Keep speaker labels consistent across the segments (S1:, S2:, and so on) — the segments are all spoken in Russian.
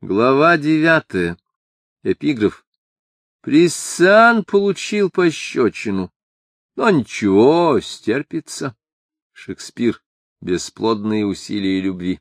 S1: Глава 9. Эпиграф. Приссан получил пощечину, но ничего, стерпится. Шекспир. Бесплодные усилия любви.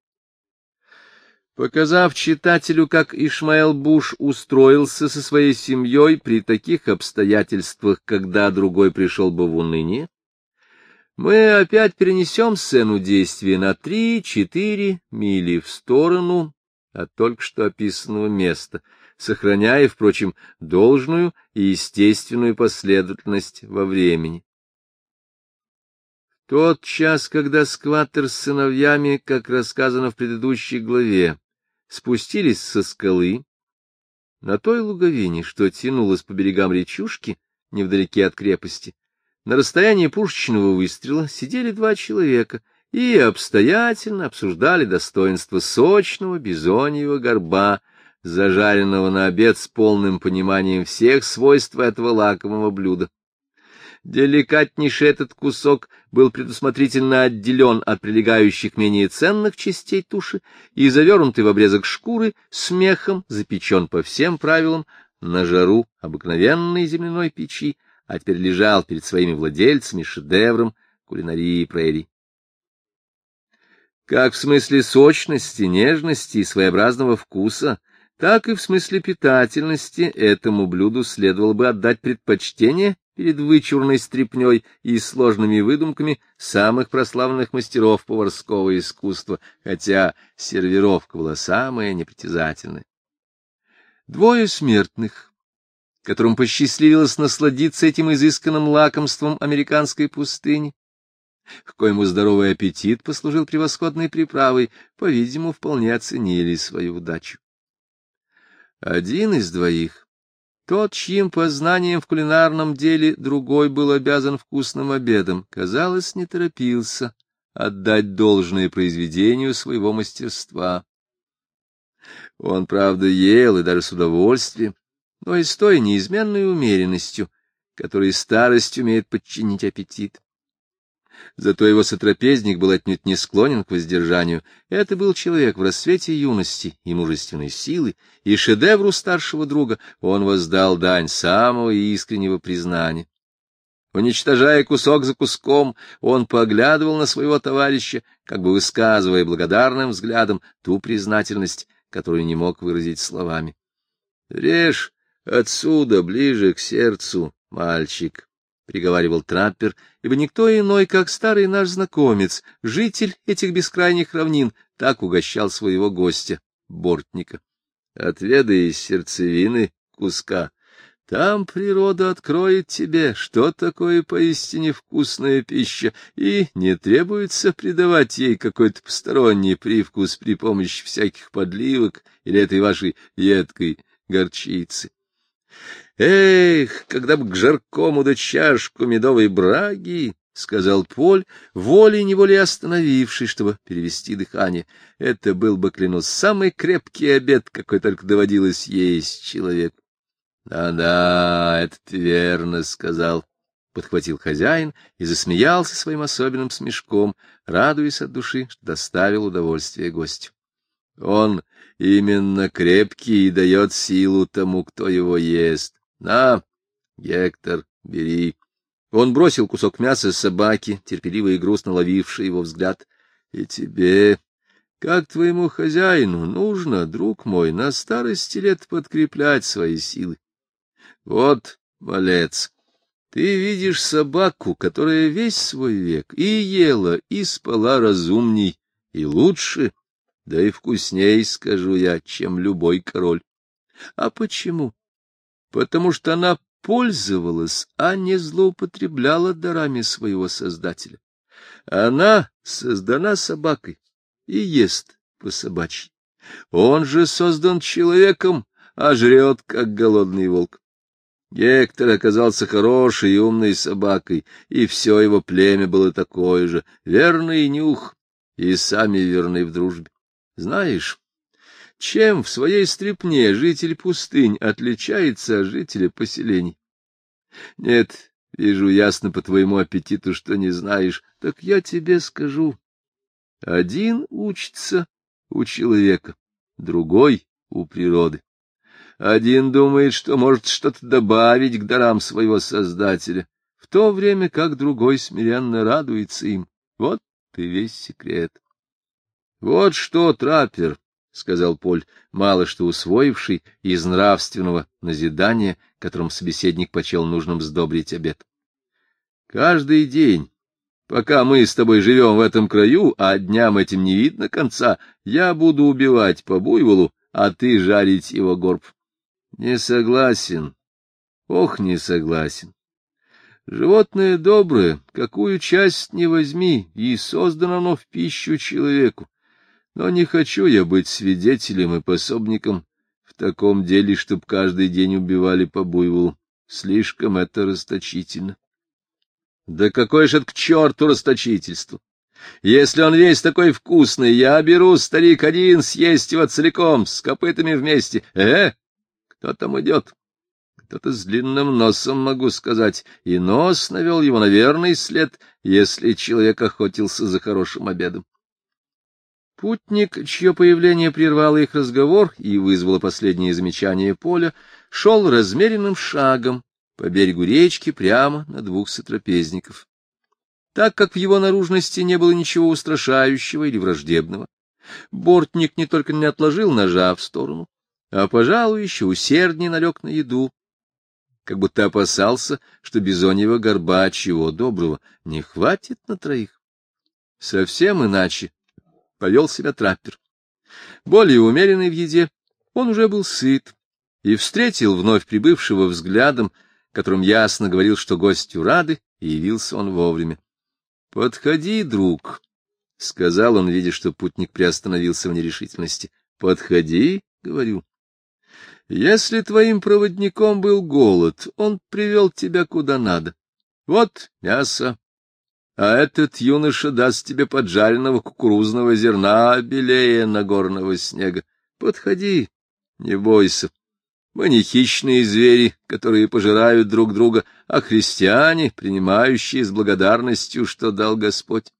S1: Показав читателю, как Ишмаэл Буш устроился со своей семьей при таких обстоятельствах, когда другой пришел бы в уныние, мы опять перенесем сцену действия на 3-4 мили в сторону от только что описанного места, сохраняя, впрочем, должную и естественную последовательность во времени. В тот час, когда скваттер с сыновьями, как рассказано в предыдущей главе, спустились со скалы, на той луговине, что тянулась по берегам речушки, невдалеке от крепости, на расстоянии пушечного выстрела сидели два человека и обстоятельно обсуждали достоинство сочного бизоньего горба, зажаренного на обед с полным пониманием всех свойств этого лакомого блюда. Деликатнейший этот кусок был предусмотрительно отделен от прилегающих менее ценных частей туши и, завернутый в обрезок шкуры, с мехом запечен по всем правилам на жару обыкновенной земляной печи, а теперь лежал перед своими владельцами шедевром кулинарии прерий. Как в смысле сочности, нежности и своеобразного вкуса, так и в смысле питательности этому блюду следовало бы отдать предпочтение перед вычурной стряпней и сложными выдумками самых прославленных мастеров поварского искусства, хотя сервировка была самая непритязательная. Двое смертных, которым посчастливилось насладиться этим изысканным лакомством американской пустыни, к коему здоровый аппетит послужил превосходной приправой, по-видимому, вполне оценили свою удачу. Один из двоих, тот, чьим познанием в кулинарном деле другой был обязан вкусным обедом, казалось, не торопился отдать должное произведению своего мастерства. Он, правда, ел и даже с удовольствием, но и с той неизменной умеренностью, которой старость умеет подчинить аппетит. Зато его сотрапезник был отнюдь не склонен к воздержанию. Это был человек в расцвете юности и мужественной силы, и шедевру старшего друга он воздал дань самого искреннего признания. Уничтожая кусок за куском, он поглядывал на своего товарища, как бы высказывая благодарным взглядом ту признательность, которую не мог выразить словами. — Режь отсюда, ближе к сердцу, мальчик, — приговаривал траппер, ибо никто иной, как старый наш знакомец, житель этих бескрайних равнин, так угощал своего гостя, бортника. Отведай из сердцевины куска. Там природа откроет тебе, что такое поистине вкусная пища, и не требуется придавать ей какой-то посторонний привкус при помощи всяких подливок или этой вашей едкой горчицы. «Эх, когда бы к жаркому да чашку медовой браги!» — сказал Поль, волей-неволей остановившись, чтобы перевести дыхание. Это был бы, клянусь, самый крепкий обед, какой только доводилось есть человеку. «Да-да, это ты верно сказал», — подхватил хозяин и засмеялся своим особенным смешком, радуясь от души, что доставил удовольствие гостю. «Он именно крепкий и дает силу тому, кто его ест. На, Гектор, бери». Он бросил кусок мяса собаке, терпеливо и грустно ловившей его взгляд. — И тебе, как твоему хозяину, нужно, друг мой, на старости лет подкреплять свои силы. Вот, малец, ты видишь собаку, которая весь свой век и ела, и спала разумней, и лучше, да и вкусней, скажу я, чем любой король. А почему? Потому что она пользовалась, а не злоупотребляла дарами своего Создателя. Она создана собакой и ест по-собачьи. Он же создан человеком, а жрет, как голодный волк. Гектор оказался хорошей и умной собакой, и все его племя было такое же, верный нюх, и сами верны в дружбе. Знаешь, чем в своей стрипне житель пустынь отличается от жителя поселений? Нет, вижу ясно по твоему аппетиту, что не знаешь. Так я тебе скажу. Один учится у человека, другой у природы. Один думает, что может что-то добавить к дарам своего Создателя, в то время как другой смиренно радуется им. Вот и весь секрет. — Вот что, Траппер, — сказал Поль, мало что усвоивший из нравственного назидания, которым собеседник почел нужным сдобрить обед. — Каждый день, пока мы с тобой живем в этом краю, а дням этим не видно конца, я буду убивать по буйволу, а ты жарить его горб. Не согласен. Ох, не согласен. Животное доброе, какую часть не возьми, и создано оно в пищу человеку. Но не хочу я быть свидетелем и пособником в таком деле, чтоб каждый день убивали по буйволу. Слишком это расточительно. Да какое ж это к черту расточительство! Если он весь такой вкусный, я беру, старик, один, съесть его целиком, с копытами вместе. Кто там идет? Кто-то с длинным носом, могу сказать, и нос навел его на верный след, если человек охотился за хорошим обедом. Путник, чье появление прервало их разговор и вызвало последнее замечание Поля, шел размеренным шагом по берегу речки прямо на двух сотрапезников. Так как в его наружности не было ничего устрашающего или враждебного, бортник не только не отложил ножа в сторону, а, пожалуй, еще усерднее налег на еду, как будто опасался, что бизоньего горба чего доброго не хватит на троих. Совсем иначе повел себя Траппер. Более умеренный в еде, он уже был сыт и встретил вновь прибывшего взглядом, которым ясно говорил, что гостю рады, и явился он вовремя. — Подходи, друг, — сказал он, видя, что путник приостановился в нерешительности. — Подходи, — говорю. Если твоим проводником был голод, он привел тебя куда надо. Вот мясо. А этот юноша даст тебе поджаренного кукурузного зерна белее нагорного снега. Подходи, не бойся. Мы не хищные звери, которые пожирают друг друга, а христиане, принимающие с благодарностью, что дал Господь.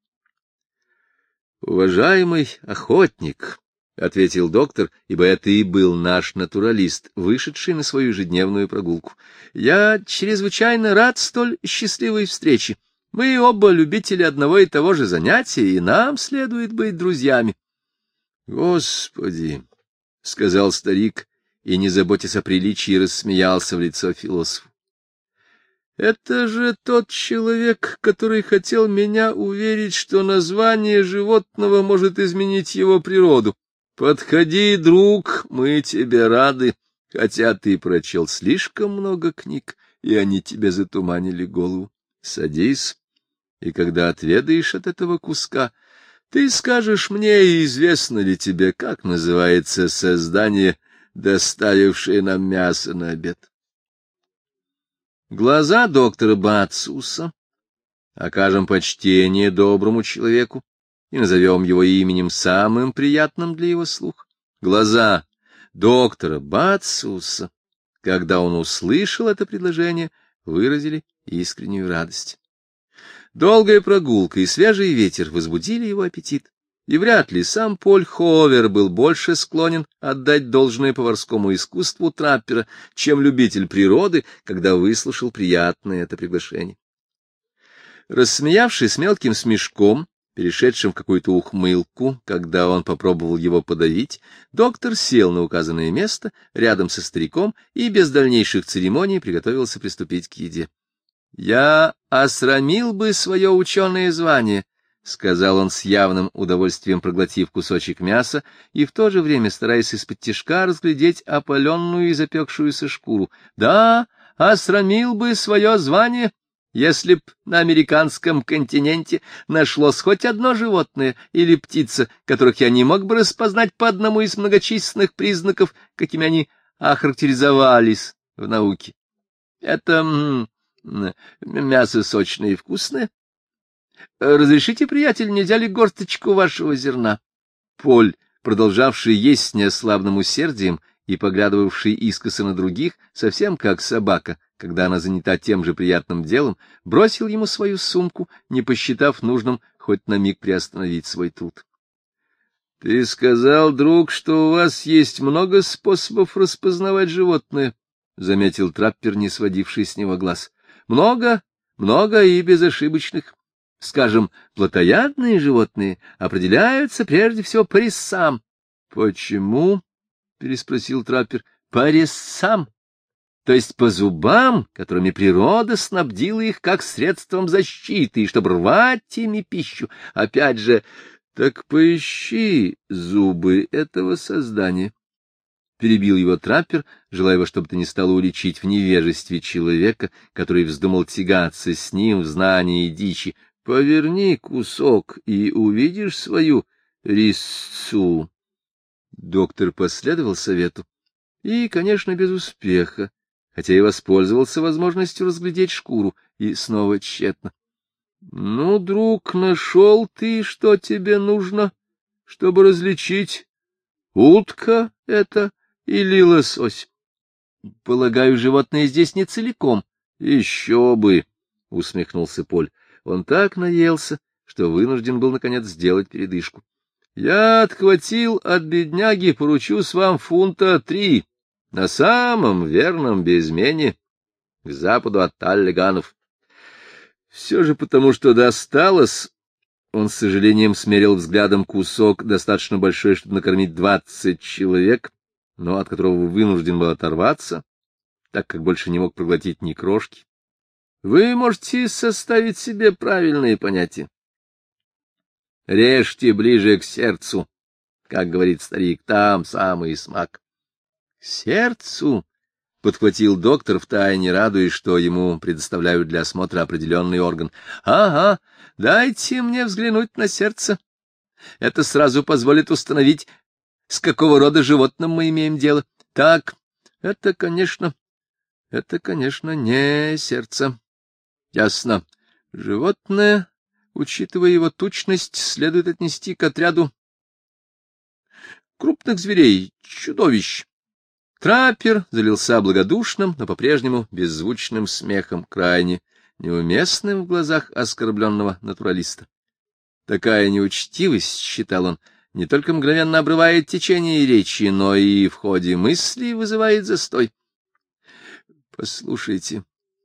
S1: Уважаемый охотник, — ответил доктор, ибо это и был наш натуралист, вышедший на свою ежедневную прогулку, — я чрезвычайно рад столь счастливой встрече. Мы оба любители одного и того же занятия, и нам следует быть друзьями. — Господи! — сказал старик, и, не заботясь о приличии, рассмеялся в лицо философу. — Это же тот человек, который хотел меня уверить, что название животного может изменить его природу. Подходи, друг, мы тебе рады, хотя ты прочел слишком много книг, и они тебе затуманили голову. Садись, и когда отведаешь от этого куска, ты скажешь мне, известно ли тебе, как называется создание, доставившее нам мясо на обед. Глаза доктора Бацуса, окажем почтение доброму человеку и назовем его именем самым приятным для его слуха. Глаза доктора Бацуса, когда он услышал это предложение, выразили искреннюю радость. Долгая прогулка и свежий ветер возбудили его аппетит, и вряд ли сам Поль Ховер был больше склонен отдать должное поварскому искусству Траппера, чем любитель природы, когда выслушал приятное это приглашение. Рассмеявшись мелким смешком, перешедшим в какую-то ухмылку, когда он попробовал его подавить, доктор сел на указанное место рядом со стариком и без дальнейших церемоний приготовился приступить к еде. — Я осрамил бы свое ученое звание, — сказал он с явным удовольствием, проглотив кусочек мяса и в то же время стараясь из-под-тишка разглядеть опаленную и запекшуюся шкуру. — Да, осрамил бы свое звание, если б на американском континенте нашлось хоть одно животное или птица, которых я не мог бы распознать по одному из многочисленных признаков, какими они охарактеризовались в науке. Это мясо сочное и вкусное. Разрешите, приятель, нельзя ли горсточку вашего зерна? Поль, продолжавший есть с неослабным усердием и поглядывавший искоса на других, совсем как собака, когда она занята тем же приятным делом, бросил ему свою сумку, не посчитав нужным хоть на миг приостановить свой труд. — Ты сказал, друг, что у вас есть много способов распознавать животное, — заметил траппер, не сводивший с него глаз. — Много, много и безошибочных. Скажем, плотоядные животные определяются прежде всего по резцам. — Почему? — переспросил траппер. — По резцам, то есть по зубам, которыми природа снабдила их как средством защиты, и чтобы рвать ими пищу. Опять же, так поищи зубы этого создания. Перебил его траппер, желая во что бы то ни стало уличить в невежестве человека, который вздумал тягаться с ним в знании дичи. Поверни кусок, и увидишь свою резцу. Доктор последовал совету, и, конечно, без успеха, хотя и воспользовался возможностью разглядеть шкуру, и снова тщетно. — Ну, друг, нашел ты, что тебе нужно, чтобы различить, утка это или лосось? — Полагаю, животное здесь не целиком. — Еще бы! — усмехнулся Поль. Он так наелся, что вынужден был, наконец, сделать передышку. — Я отхватил от бедняги, поручусь вам, 3 фунта, на самом верном безмене, к западу от Таллиганов. Все же потому, что досталось, он с сожалением смерил взглядом кусок, достаточно большой, чтобы накормить 20 человек, но от которого вынужден был оторваться, так как больше не мог проглотить ни крошки. Вы можете составить себе правильные понятия. Режьте ближе к сердцу, как говорит старик, там самый смак. — К сердцу? — подхватил доктор, втайне радуясь, что ему предоставляют для осмотра определенный орган. — Ага, дайте мне взглянуть на сердце. Это сразу позволит установить, с какого рода животным мы имеем дело. Так, это, конечно, не сердце. Ясно. Животное, учитывая его тучность, следует отнести к отряду крупных зверей, чудовищ. Траппер залился благодушным, но по-прежнему беззвучным смехом, крайне неуместным в глазах оскорбленного натуралиста. Такая неучтивость, считал он, не только мгновенно обрывает течение речи, но и в ходе мысли вызывает застой. Послушайте,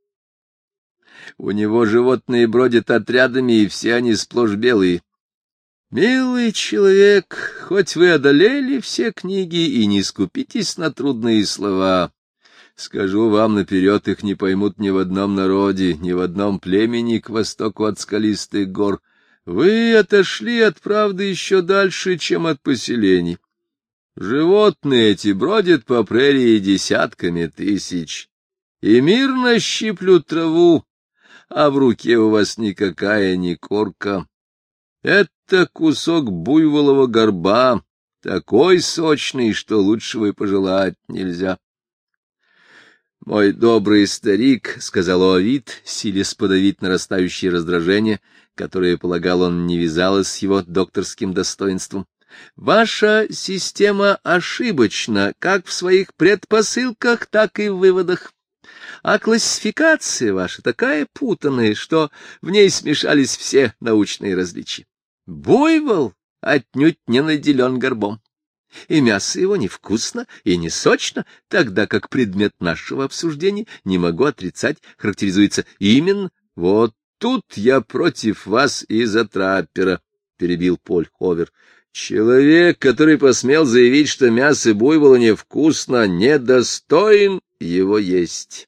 S1: у него животные бродят отрядами, и все они сплошь белые. Милый человек, хоть вы одолели все книги и не скупитесь на трудные слова, скажу вам наперед, их не поймут ни в одном народе, ни в одном племени к востоку от скалистых гор. Вы отошли от правды еще дальше, чем от поселений. Животные эти бродят по прерии десятками тысяч и мирно щиплют траву, а в руке у вас никакая не корка. Это кусок буйволового горба, такой сочный, что лучшего и пожелать нельзя. — Мой добрый старик, — сказал Овид, силясь подавить нарастающее раздражение, которое, полагал он, не вязалось с его докторским достоинством, — ваша система ошибочна как в своих предпосылках, так и в выводах. А классификация ваша такая путанная, что в ней смешались все научные различия. Буйвол отнюдь не наделен горбом, и мясо его невкусно и не сочно, тогда как предмет нашего обсуждения, не могу отрицать, характеризуется именно. — Вот тут я против вас из-за траппера, — перебил Поль Ховер. — Человек, который посмел заявить, что мясо буйвола невкусно, недостоин его есть.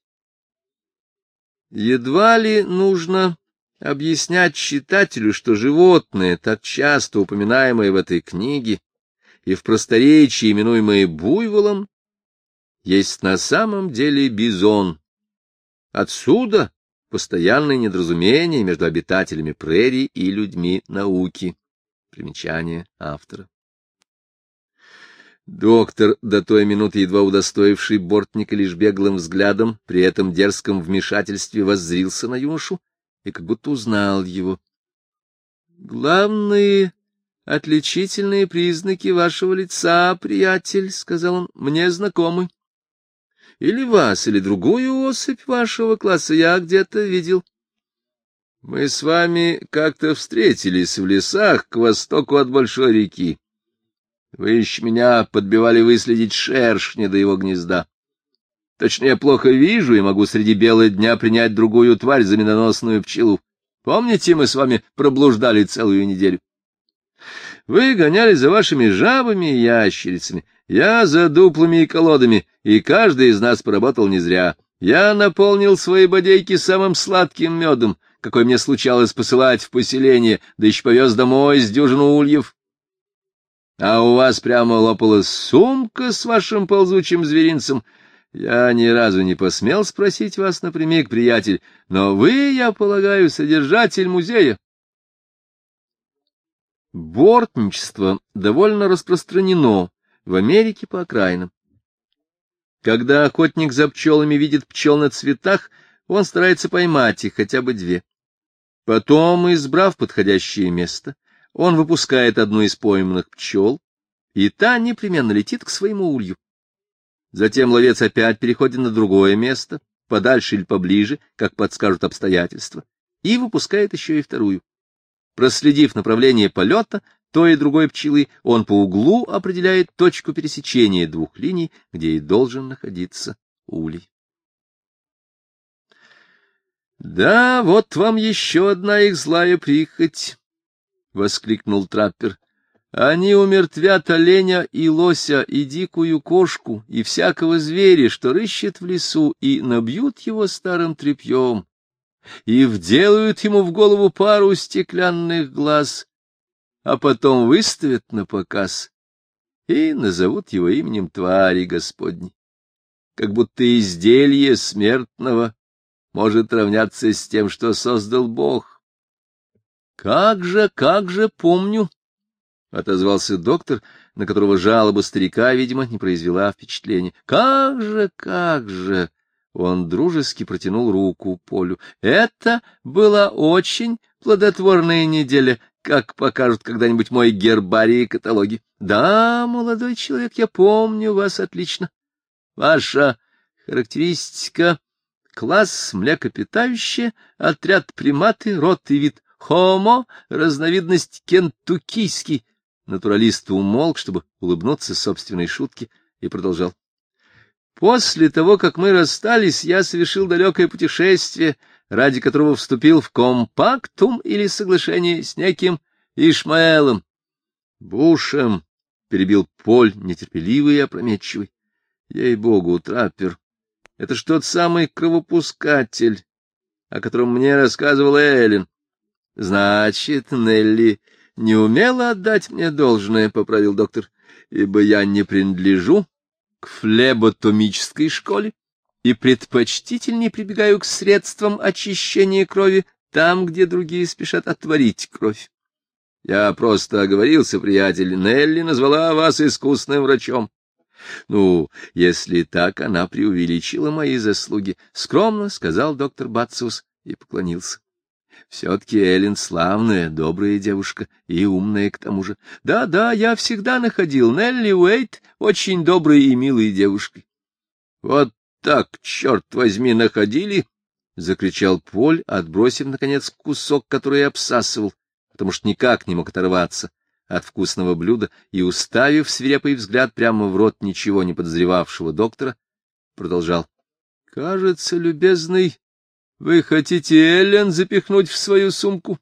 S1: Едва ли нужно объяснять читателю, что животное, так часто упоминаемое в этой книге и в просторечии именуемое буйволом, есть на самом деле бизон. Отсюда постоянное недоразумение между обитателями прерий и людьми науки. Примечание автора. Доктор, до той минуты едва удостоивший бортника лишь беглым взглядом, при этом дерзком вмешательстве воззрился на юношу и как будто узнал его. — Главные отличительные признаки вашего лица, приятель, — сказал он, — мне знакомы. Или вас, или другую особь вашего класса я где-то видел. Мы с вами как-то встретились в лесах к востоку от большой реки. Вы еще меня подбивали выследить шершня до его гнезда. Точно я плохо вижу и могу среди бела дня принять другую тварь за медоносную пчелу. Помните, мы с вами проблуждали целую неделю? Вы гонялись за вашими жабами и ящерицами, я за дуплами и колодами, и каждый из нас поработал не зря. Я наполнил свои бодейки самым сладким медом, какой мне случалось посылать в поселение, да еще повез домой с дюжину ульев. А у вас прямо лопалась сумка с вашим ползучим зверинцем. Я ни разу не посмел спросить вас напрямик, приятель, но вы, я полагаю, содержатель музея. Бортничество довольно распространено в Америке по окраинам. Когда охотник за пчелами видит пчел на цветах, он старается поймать их хотя бы 2. Потом, избрав подходящее место, он выпускает одну из пойманных пчел, и та непременно летит к своему улью. Затем ловец опять переходит на другое место, подальше или поближе, как подскажут обстоятельства, и выпускает еще и вторую. Проследив направление полета той и другой пчелы, он по углу определяет точку пересечения 2 линий, где и должен находиться улей. Да, вот вам еще одна их злая прихоть, — воскликнул траппер. Они умертвят оленя и лося, и дикую кошку, и всякого зверя, что рыщет в лесу, и набьют его старым тряпьем, и вделают ему в голову пару стеклянных глаз, а потом выставят на показ и назовут его именем твари Господней, как будто изделие смертного может равняться с тем, что создал Бог. — Как же, помню, — отозвался доктор, на которого жалоба старика, видимо, не произвела впечатления. — Как же! Он дружески протянул руку Полю. — Это была очень плодотворная неделя, как покажут когда-нибудь мой гербарий и каталоги. Да, молодой человек, я помню вас отлично. Ваша характеристика — класс млекопитающие, отряд приматы, род и вид Homo, разновидность кентуккийский. Натуралист умолк, чтобы улыбнуться собственной шутке, и продолжал. После того, как мы расстались, я совершил далекое путешествие, ради которого вступил в компактум или соглашение с неким Ишмаэлом. Бушем, — перебил Поль, нетерпеливый и опрометчивый. Ей-богу, траппер, это ж тот самый кровопускатель, о котором мне рассказывала Эллен. Значит, Нелли не умела отдать мне должное, — поправил доктор, — ибо я не принадлежу к флеботомической школе и предпочтительнее прибегаю к средствам очищения крови там, где другие спешат отварить кровь. Я просто оговорился, приятель, Нелли назвала вас искусным врачом. Ну, если так, она преувеличила мои заслуги, — скромно сказал доктор Бациус и поклонился. Все-таки Эллен славная, добрая девушка и умная к тому же. Да, я всегда находил Нелли Уэйт очень доброй и милой девушкой. — Вот так, черт возьми, находили! — закричал Поль, отбросив, наконец, кусок, который обсасывал, потому что никак не мог оторваться от вкусного блюда, и, уставив свирепый взгляд прямо в рот ничего не подозревавшего доктора, продолжал. — Кажется, любезный, вы хотите Эллен запихнуть в свою сумку?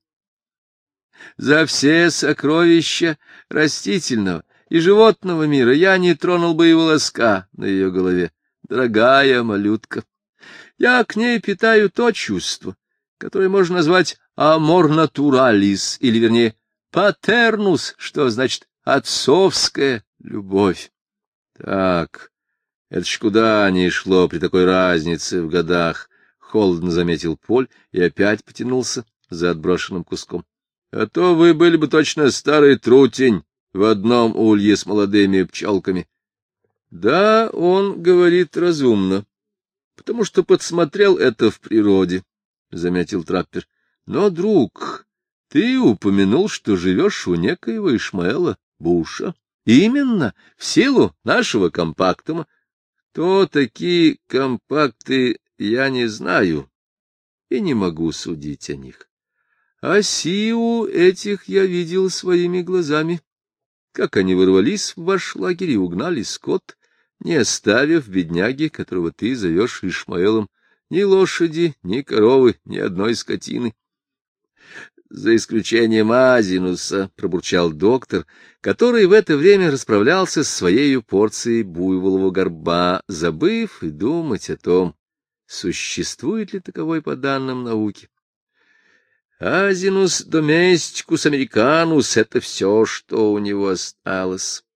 S1: За все сокровища растительного и животного мира я не тронул бы и волоска на ее голове, дорогая малютка. Я к ней питаю то чувство, которое можно назвать amor naturalis, или, вернее, патернус, что значит отцовская любовь. Так, это ж куда ни шло при такой разнице в годах, — холодно заметил Поль и опять потянулся за отброшенным куском. — А то вы были бы точно старый трутень в одном улье с молодыми пчелками. — Да, он говорит разумно, потому что подсмотрел это в природе, — заметил траппер. — Но, друг, ты упомянул, что живешь у некоего Ишмаэла Буша. Именно в силу нашего компактума. То такие компакты я не знаю и не могу судить о них. А сиу этих я видел своими глазами. как они ворвались в ваш лагерь и угнали скот, не оставив бедняги, которого ты зовешь Ишмаэлом, ни лошади, ни коровы, ни одной скотины. — За исключением Азинуса, — пробурчал доктор, который в это время расправлялся с своей порцией буйволового горба, забыв и думать о том, существует ли таковой по данным науки. Азинус доместикус американус — это все, что у него осталось.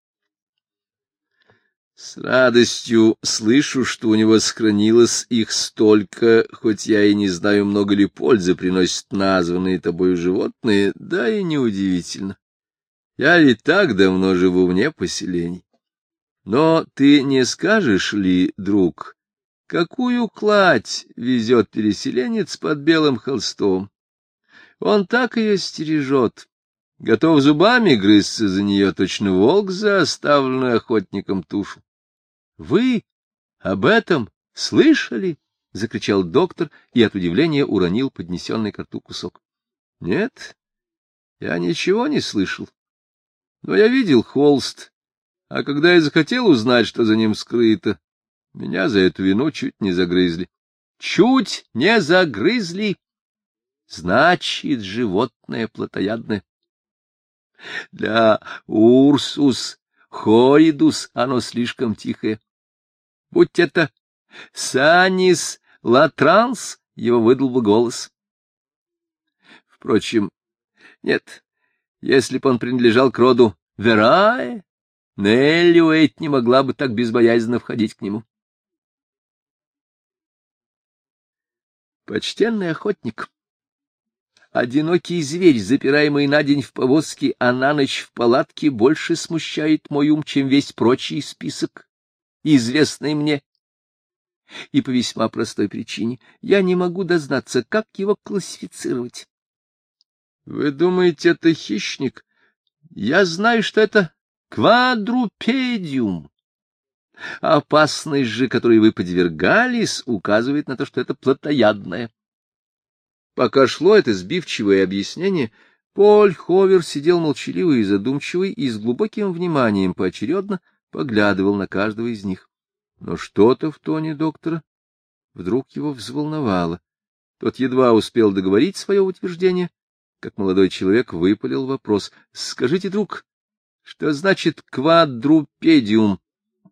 S1: С радостью слышу, что у него сохранилось их столько, хоть я и не знаю, много ли пользы приносят названные тобою животные, да и неудивительно. Я ведь так давно живу вне поселений. Но ты не скажешь ли, друг, какую кладь везет переселенец под белым холстом? Он так ее стережет, готов зубами грызться за нее, точно волк за оставленную охотником тушу. — Вы об этом слышали? — закричал доктор и от удивления уронил поднесенный ко рту кусок. — Нет, я ничего не слышал. Но я видел холст, а когда я захотел узнать, что за ним скрыто, меня за эту вину чуть не загрызли. — Чуть не загрызли! Значит, животное плотоядное. Для Урсус хоридус оно слишком тихое. Будь это Санис латранс, его выдал бы голос. Впрочем, нет, если б он принадлежал к роду Верае, Нелли Уэйт не могла бы так безбоязненно входить к нему. Почтенный охотник, одинокий зверь, запираемый на день в повозке, а на ночь в палатке, больше смущает мой ум, чем весь прочий список, известный мне. И по весьма простой причине я не могу дознаться, как его классифицировать. Вы думаете, это хищник? Я знаю, что это квадрупедиум. Опасность же, которой вы подвергались, указывает на то, что это плотоядное. Пока шло это сбивчивое объяснение, Поль Ховер сидел молчаливый и задумчивый и с глубоким вниманием поочередно поглядывал на каждого из них. Но что-то в тоне доктора вдруг его взволновало. Тот едва успел договорить свое утверждение, как молодой человек выпалил вопрос. — Скажите, друг, что значит квадрупедиум?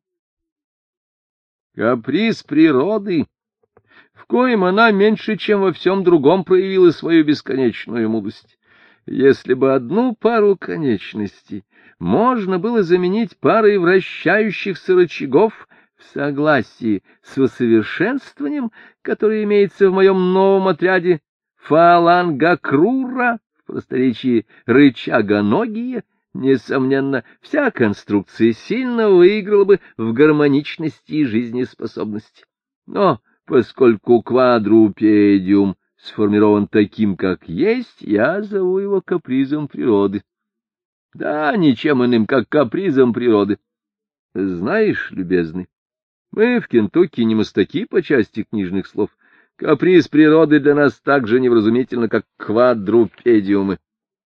S1: — Каприз природы, в коем она меньше, чем во всем другом, проявила свою бесконечную мудрость. Если бы одну пару конечностей можно было заменить парой вращающихся рычагов в согласии с усовершенствованием, которое имеется в моем новом отряде фалангокрура, в просторечии рычагоногие, несомненно, вся конструкция сильно выиграла бы в гармоничности и жизнеспособности. Но поскольку квадрупедиум сформирован таким, как есть, я зову его капризом природы. Да, ничем иным, как капризом природы. Знаешь, любезный, мы в Кентукки не мастаки по части книжных слов. Каприз природы для нас так же невразумительно, как квадрупедиумы.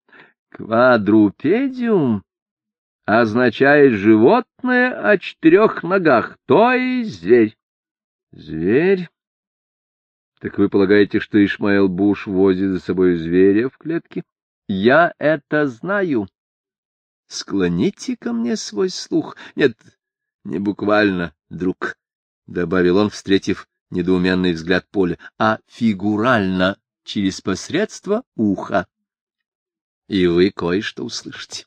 S1: Квадрупедиум означает животное о 4 ногах, то есть зверь. Зверь? Так вы полагаете, что Ишмаэл Буш возит за собой зверя в клетке? Я это знаю. Склоните ко мне свой слух. Нет, не буквально, друг, — добавил он, встретив недоуменный взгляд Поля, — а фигурально, через посредство уха. И вы кое-что услышите.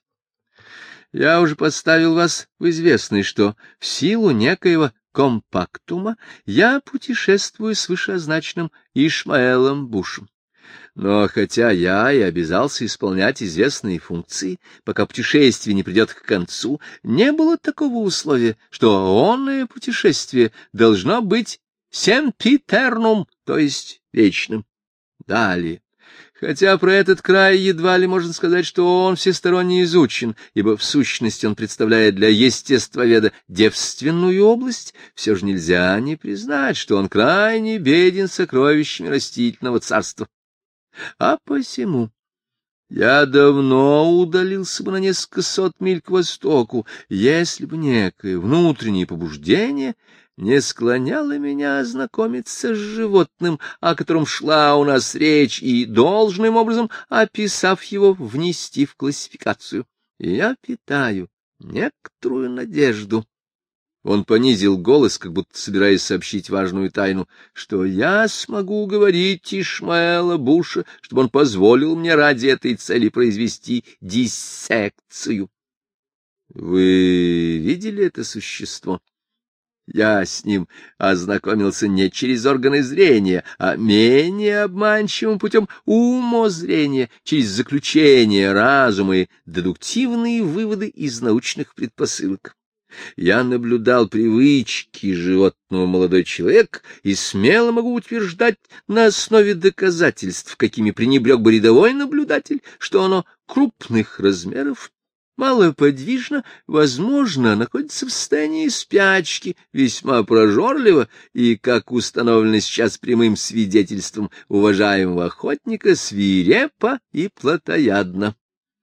S1: Я уже поставил вас в известность, что в силу некоего компактума я путешествую с вышеозначенным Ишмаэлом Бушем. Но хотя я и обязался исполнять известные функции, пока путешествие не придет к концу, не было такого условия, что онное путешествие должно быть семпитернум, то есть вечным. Далее. Хотя про этот край едва ли можно сказать, что он всесторонне изучен, ибо в сущности он представляет для естествоведа девственную область, все же нельзя не признать, что он крайне беден сокровищами растительного царства. А посему Я давно удалился бы на несколько сот миль к востоку, если бы некое внутреннее побуждение не склоняло меня ознакомиться с животным, о котором шла у нас речь, и должным образом, описав его, внести в классификацию. Я питаю некоторую надежду. Он понизил голос, как будто собираясь сообщить важную тайну, что я смогу уговорить Ишмаэла Буша, чтобы он позволил мне ради этой цели произвести диссекцию. Вы видели это существо? Я с ним ознакомился не через органы зрения, а менее обманчивым путем умозрения, через заключение разума и дедуктивные выводы из научных предпосылок. Я наблюдал привычки животного молодой человек и смело могу утверждать на основе доказательств, какими пренебрег бы рядовой наблюдатель, что оно крупных размеров, малоподвижно, возможно, находится в состоянии спячки, весьма прожорливо и, как установлено сейчас прямым свидетельством уважаемого охотника, свирепо и плотоядно.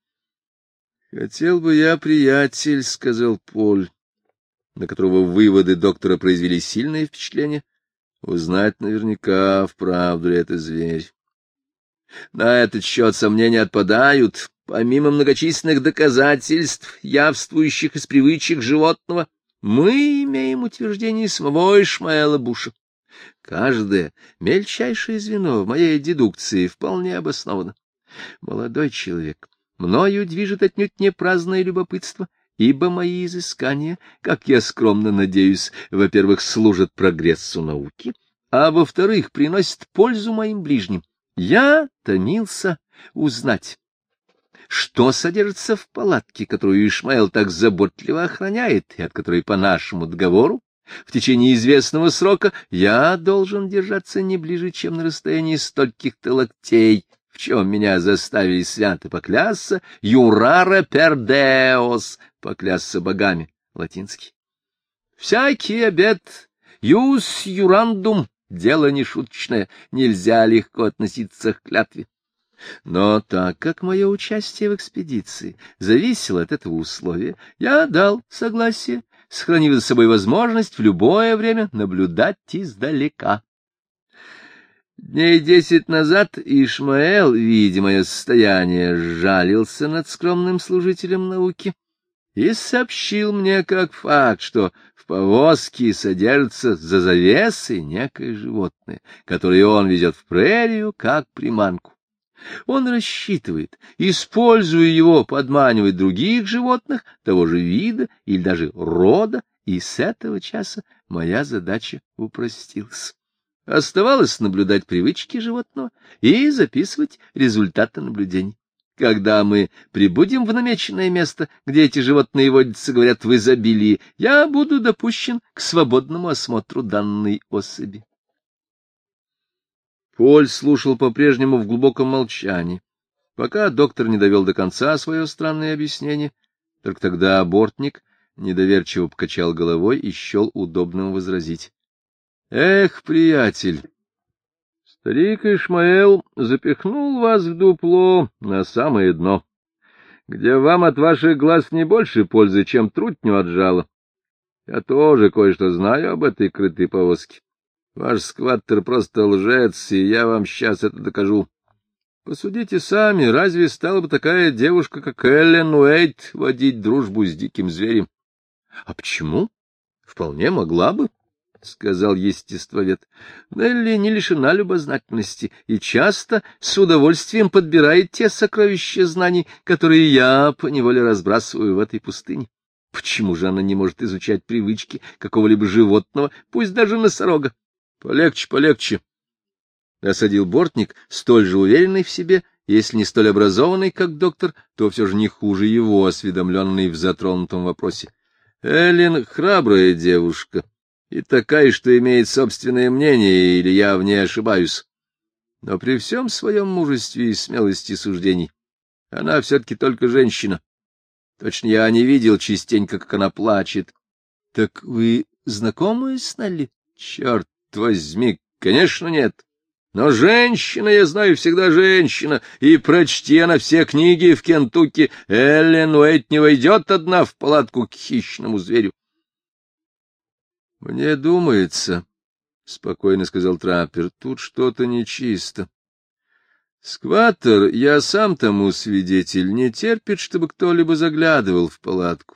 S1: — Хотел бы я, приятель, — сказал Поль, на которого выводы доктора произвели сильное впечатление, — узнать наверняка, вправду ли это зверь. На этот счет сомнения отпадают. Помимо многочисленных доказательств, явствующих из привычек животного, мы имеем утверждение самого Ишмаэла Буша. Каждое мельчайшее звено в моей дедукции вполне обосновано. Молодой человек, мною движет отнюдь не праздное любопытство, ибо мои изыскания, как я скромно надеюсь, во-первых, служат прогрессу науки, а во-вторых, приносят пользу моим ближним. Я томился узнать, что содержится в палатке, которую Ишмаэл так заботливо охраняет, и от которой по нашему договору в течение известного срока я должен держаться не ближе, чем на расстоянии стольких-то локтей, в чем меня заставили свято поклясться, юрара пердеос, поклясться богами, латинский. Всякий обет юс юрандум, дело нешуточное, нельзя легко относиться к клятве. Но так как мое участие в экспедиции зависело от этого условия, я дал согласие, сохранив за собой возможность в любое время наблюдать издалека. Дней 10 назад Ишмаэл, видя мое состояние, жалился над скромным служителем науки и сообщил мне как факт, что в повозке содержится за завесой некое животное, которое он везет в прерию как приманку. Он рассчитывает, используя его, подманивать других животных того же вида или даже рода, и с этого часа моя задача упростилась. Оставалось наблюдать привычки животного и записывать результаты наблюдений. Когда мы прибудем в намеченное место, где эти животные водятся, говорят, в изобилии, я буду допущен к свободному осмотру данной особи. Поль слушал по-прежнему в глубоком молчании, пока доктор не довел до конца свое странное объяснение. Только тогда бортник недоверчиво покачал головой и счел удобным возразить. — Эх, приятель, старик Ишмаэл запихнул вас в дупло на самое дно, где вам от ваших глаз не больше пользы, чем трутню от жала. Я тоже кое-что знаю об этой крытой повозке. Ваш скваттер просто лжец, и я вам сейчас это докажу. Посудите сами, разве стала бы такая девушка, как Эллен Уэйт, водить дружбу с диким зверем? — А почему? Вполне могла бы, — сказал естествовед. Нелли не лишена любознательности и часто с удовольствием подбирает те сокровища знаний, которые я поневоле разбрасываю в этой пустыне. Почему же она не может изучать привычки какого-либо животного, пусть даже носорога? — Полегче, полегче, — осадил бортник, столь же уверенный в себе, если не столь образованный, как доктор, то все же не хуже его, осведомленный в затронутом вопросе. Эллен — храбрая девушка, и такая, что имеет собственное мнение, или я в ней ошибаюсь. Но при всем своем мужестве и смелости суждений она все-таки только женщина. Точно я не видел частенько, как она плачет. — Так вы знакомы с Нелли? — Черт возьми, конечно, нет. Но женщина, я знаю, всегда женщина, и прочти она все книги в Кентукки, Эллен Уэйт не войдет одна в палатку к хищному зверю. — Мне думается, — спокойно сказал траппер, — тут что-то нечисто. Скваттер, я сам тому свидетель, не терпит, чтобы кто-либо заглядывал в палатку.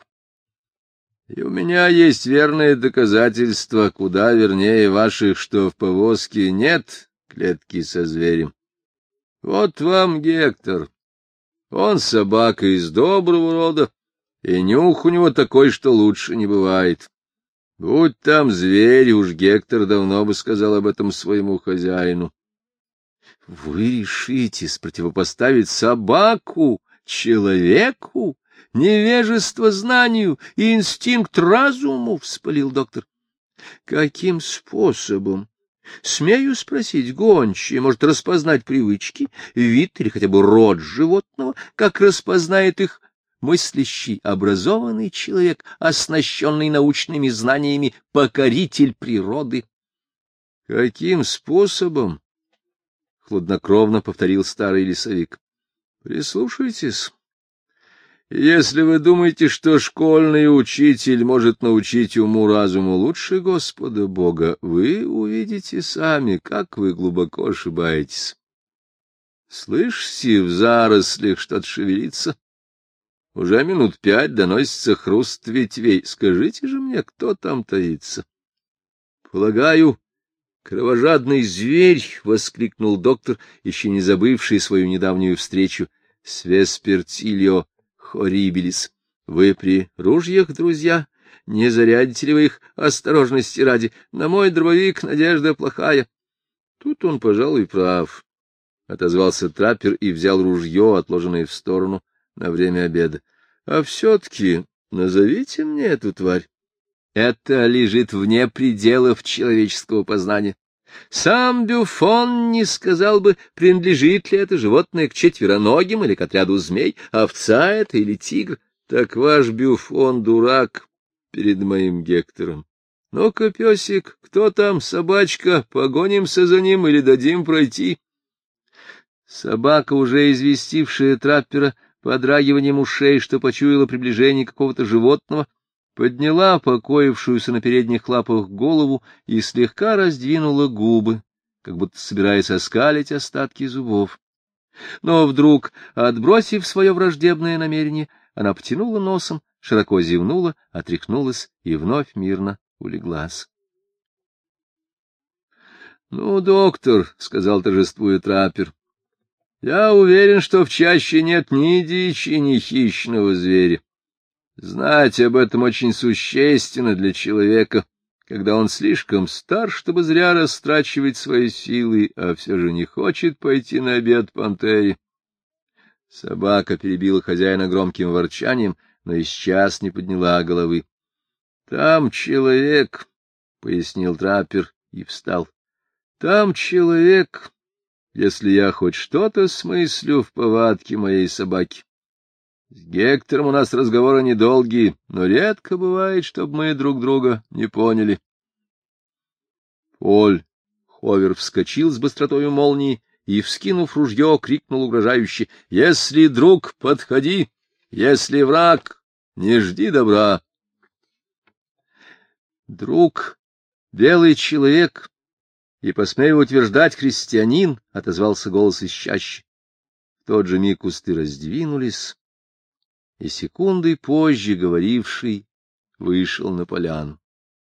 S1: И у меня есть верное доказательство, куда вернее ваших, что в повозке нет клетки со зверем. Вот вам Гектор. Он собака из доброго рода, и нюх у него такой, что лучше не бывает. Будь там зверь, уж Гектор давно бы сказал об этом своему хозяину. Вы решитесь противопоставить собаку человеку, невежество знанию и инстинкт разуму, — вспылил доктор. — Каким способом? Смею спросить, гончий может распознать привычки, вид или хотя бы род животного, как распознает их мыслящий, образованный человек, оснащенный научными знаниями, покоритель природы? — Каким способом? — хладнокровно повторил старый лесовик. — Прислушайтесь. Если вы думаете, что школьный учитель может научить уму-разуму лучше Господа Бога, вы увидите сами, как вы глубоко ошибаетесь. Слышите, в зарослях что-то шевелится? Уже минут 5 доносится хруст ветвей. Скажите же мне, кто там таится? — Полагаю, кровожадный зверь! — воскликнул доктор, еще не забывший свою недавнюю встречу с Веспертильо Хоррибилис. — Вы при ружьях, друзья? Не зарядите ли вы их осторожности ради? На мой дробовик надежда плохая. Тут он, пожалуй, прав, — отозвался траппер и взял ружье, отложенное в сторону на время обеда. — А все-таки назовите мне эту тварь. Это лежит вне пределов человеческого познания. Сам Бюфон не сказал бы, принадлежит ли это животное к четвероногим или к отряду змей, овца это или тигр. Так ваш Бюфон дурак перед моим Гектором. Ну-ка, песик, кто там, собачка, погонимся за ним или дадим пройти? Собака, уже известившая траппера подрагиванием ушей, что почуяла приближение какого-то животного, подняла покоившуюся на передних лапах голову и слегка раздвинула губы, как будто собираясь оскалить остатки зубов. Но вдруг, отбросив свое враждебное намерение, она потянула носом, широко зевнула, отряхнулась и вновь мирно улеглась. — Ну, доктор, — сказал торжествуя траппер, — я уверен, что в чаще нет ни дичи, ни хищного зверя. Знать об этом очень существенно для человека, когда он слишком стар, чтобы зря растрачивать свои силы, а все же не хочет пойти на обед пантере. Собака перебила хозяина громким ворчанием, но и сейчас не подняла головы. — Там человек, — пояснил траппер и встал. — Там человек, если я хоть что-то смыслю в повадке моей собаки. С Гектором у нас разговоры недолгие, но редко бывает, чтобы мы друг друга не поняли. Поль Ховер вскочил с быстротою молнии и, вскинув ружье, крикнул угрожающе: — Если друг, подходи, если враг, не жди добра. Друг, белый человек и, посмею утверждать, христианин, — отозвался голос из чащи. В тот же миг кусты раздвинулись, и секундой позже говоривший вышел на поляну.